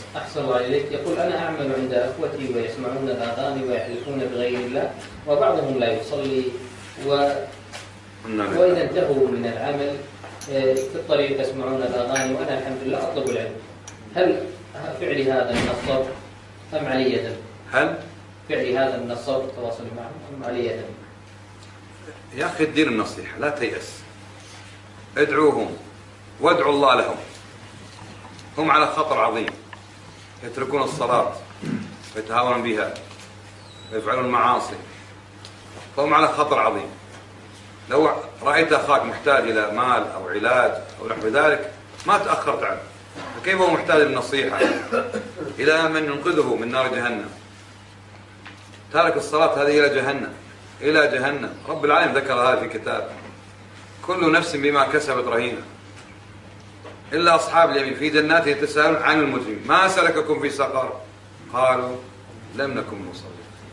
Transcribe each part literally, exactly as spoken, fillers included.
أحسن الله إليك. يقول أنا أعمل عند أخوتي ويسمعون الأغاني ويحلفون بغير الله وبعضهم لا يصلي و... وإذا انتهوا من العمل في الطريق يسمعون الأغاني وأنا الحمد لله أطلب العلم. هل فعلي هذا من الصبر أم علي دم؟ هل فعلي هذا من الصبر التواصل معهم أم علي دم؟ يا أخي الدين النصيحة، لا تيأس، ادعوهم وادعوا الله لهم. هم على خطر عظيم، يتركون الصلاة ويتهاونون بها ويفعلون المعاصي، فهم على خطر عظيم. لو رأيت أخاك محتاج إلى مال أو علاج أو نحو ذلك ما تأخرت عنه، فكيف هو محتاج للنصيحة إلى من ينقذه من نار جهنم؟ تارك الصلاة هذه إلى جهنم، إلى جهنم. رب العالمين ذكر هذا في كتابه: كل نفس بما كسبت رهينة إلا أصحاب اليمين في جنات يتساءلون عن المجرمين ما سلككم في سقر قالوا لم نكن من المصلين.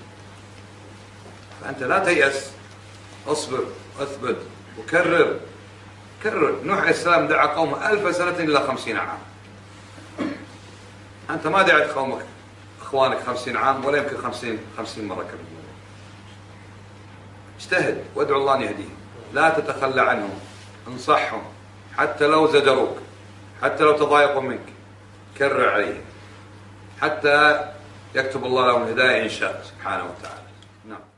فأنت لا تيأس، اصبر واثبت وكرر كرر. نوح عليه السلام دعا قومه ألف سنة إلا خمسين عام. أنت ما دعت قومك إخوانك خمسين عام ولا يمكن خمسين خمسين مرة كبيرة. اجتهد وادعو الله أن يهديهم، لا تتخلى عنهم، انصحهم حتى لو زجروك، حتى لو تضايقوا منك، كرر عليهم حتى يكتب الله لهم الهداية إن شاء سبحانه وتعالى. نعم.